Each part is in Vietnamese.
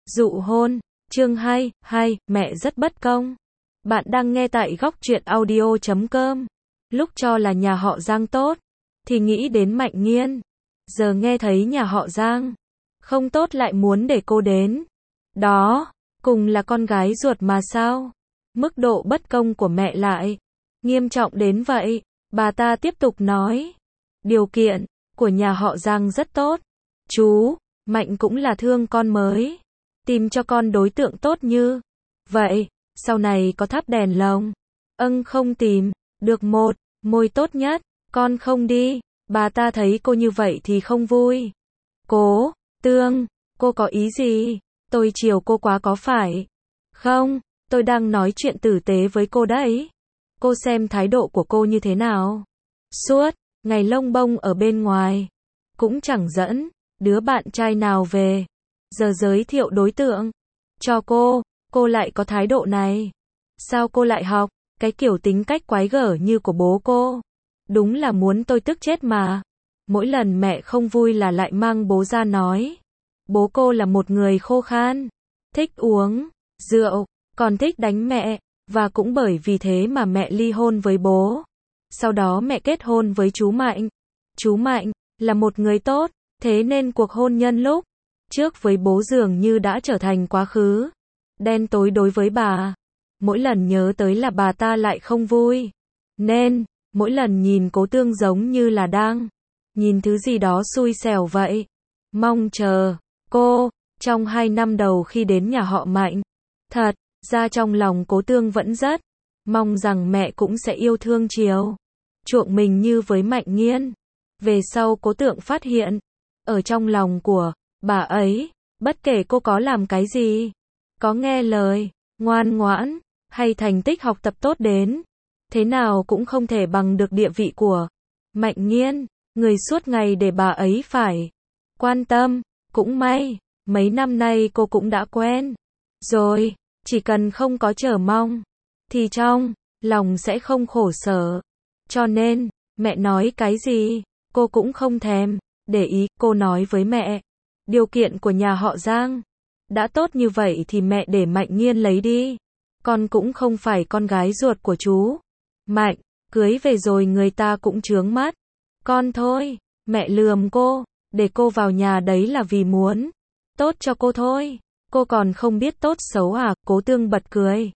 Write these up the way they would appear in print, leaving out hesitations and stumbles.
Dụ hôn, chương 2, mẹ rất bất công. Bạn đang nghe tại góc truyện audio.com. Lúc cho là nhà họ Giang tốt, thì nghĩ đến Mạnh Nghiên. Giờ nghe thấy nhà họ Giang không tốt lại muốn để cô đến. Đó, cùng là con gái ruột mà sao? Mức độ bất công của mẹ lại nghiêm trọng đến vậy. Bà ta tiếp tục nói, điều kiện của nhà họ Giang rất tốt. Chú Mạnh cũng là thương con mới tìm cho con đối tượng tốt như vậy. Sau này có thắp đèn lồng, không tìm được một môi tốt nhất, con không đi. Bà ta thấy cô như vậy thì không vui. Cố Tương, cô có ý gì? Tôi chiều cô quá có phải không? Tôi đang nói chuyện tử tế với cô đấy. Cô xem thái độ của cô như thế nào? Suốt ngày lông bông ở bên ngoài, cũng chẳng dẫn đứa bạn trai nào về. Giờ giới thiệu đối tượng cho cô lại có thái độ này. Sao cô lại học cái kiểu tính cách quái gở như của bố cô? Đúng là muốn tôi tức chết mà. Mỗi lần mẹ không vui là lại mang bố ra nói. Bố cô là một người khô khan, thích uống rượu, còn thích đánh mẹ, và cũng bởi vì thế mà mẹ ly hôn với bố. Sau đó mẹ kết hôn với chú Mạnh. Chú Mạnh là một người tốt, thế nên cuộc hôn nhân lúc trước với bố dường như đã trở thành quá khứ đen tối đối với bà. Mỗi lần nhớ tới là bà ta lại không vui. Nên, mỗi lần nhìn Cố Tương giống như là đang nhìn thứ gì đó xui xẻo vậy. Mong chờ cô, trong 2 năm đầu khi đến nhà họ Mạnh. Thật ra trong lòng Cố Tương vẫn rất mong rằng mẹ cũng sẽ yêu thương chiều chuộng mình như với Mạnh Nghiên. Về sau Cố Tượng phát hiện, ở trong lòng của bà ấy, bất kể cô có làm cái gì, có nghe lời, ngoan ngoãn, hay thành tích học tập tốt đến thế nào cũng không thể bằng được địa vị của Mạnh Nghiên, người suốt ngày để bà ấy phải quan tâm. Cũng may, mấy năm nay cô cũng đã quen rồi, chỉ cần không có chờ mong, thì trong lòng sẽ không khổ sở. Cho nên, mẹ nói cái gì, cô cũng không thèm để ý. Cô nói với mẹ, điều kiện của nhà họ Giang đã tốt như vậy thì mẹ để Mạnh Nghiên lấy đi. Con cũng không phải con gái ruột của chú Mạnh, cưới về rồi người ta cũng chướng mắt con thôi. Mẹ lườm cô, để cô vào nhà đấy là vì muốn tốt cho cô thôi. Cô còn không biết tốt xấu à? Cố Tương bật cười.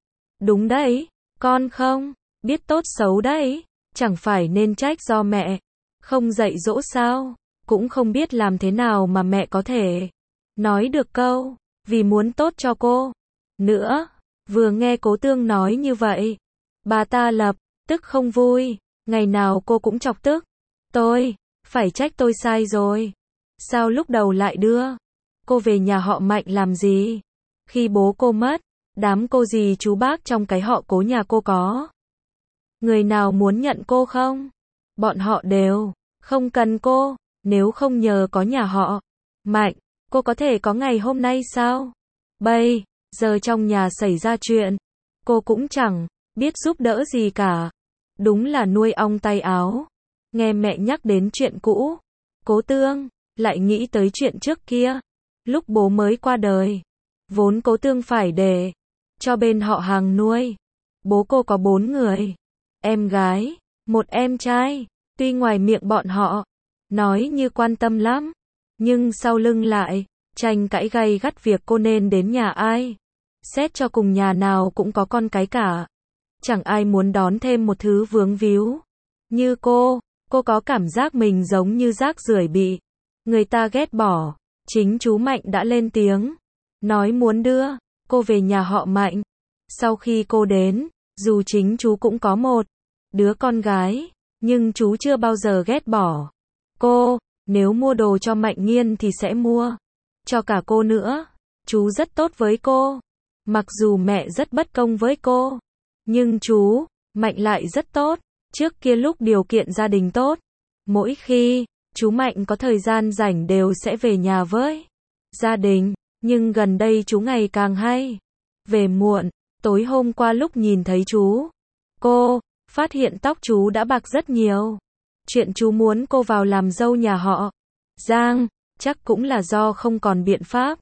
Đúng đấy, con không biết tốt xấu đấy. Chẳng phải nên trách do mẹ không dạy dỗ sao? Cũng không biết làm thế nào mà mẹ có thể nói được câu vì muốn tốt cho cô nữa. Vừa nghe Cố Tương nói như vậy, bà ta lập tức không vui. Ngày nào cô cũng chọc tức tôi, phải trách tôi sai rồi. Sao lúc đầu lại đưa cô về nhà họ Mạnh làm gì? Khi bố cô mất, đám cô dì chú bác trong cái họ Cố nhà cô có người nào muốn nhận cô không? Bọn họ đều không cần cô. Nếu không nhờ có nhà họ Mạnh, cô có thể có ngày hôm nay sao? Bây giờ trong nhà xảy ra chuyện, cô cũng chẳng biết giúp đỡ gì cả. Đúng là nuôi ong tay áo. Nghe mẹ nhắc đến chuyện cũ, Cố Tương lại nghĩ tới chuyện trước kia, lúc bố mới qua đời. Vốn Cố Tương phải để cho bên họ hàng nuôi. Bố cô có 4 người em gái, 1 em trai. Tuy ngoài miệng bọn họ nói như quan tâm lắm, nhưng sau lưng lại tranh cãi gay gắt việc cô nên đến nhà ai. Xét cho cùng nhà nào cũng có con cái cả. Chẳng ai muốn đón thêm một thứ vướng víu như cô. Cô có cảm giác mình giống như rác rưởi bị người ta ghét bỏ. Chính chú Mạnh đã lên tiếng, nói muốn đưa cô về nhà họ Mạnh. Sau khi cô đến, dù chính chú cũng có một đứa con gái, nhưng chú chưa bao giờ ghét bỏ cô. Nếu mua đồ cho Mạnh Nghiên thì sẽ mua cho cả cô nữa. Chú rất tốt với cô. Mặc dù mẹ rất bất công với cô, nhưng chú Mạnh lại rất tốt. Trước kia lúc điều kiện gia đình tốt, mỗi khi chú Mạnh có thời gian rảnh đều sẽ về nhà với gia đình. Nhưng gần đây chú ngày càng hay về muộn. Tối hôm qua lúc nhìn thấy chú, cô phát hiện tóc chú đã bạc rất nhiều. Chuyện chú muốn cô vào làm dâu nhà họ Giang, chắc cũng là do không còn biện pháp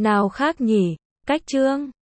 Nào khác nhỉ? Cách chương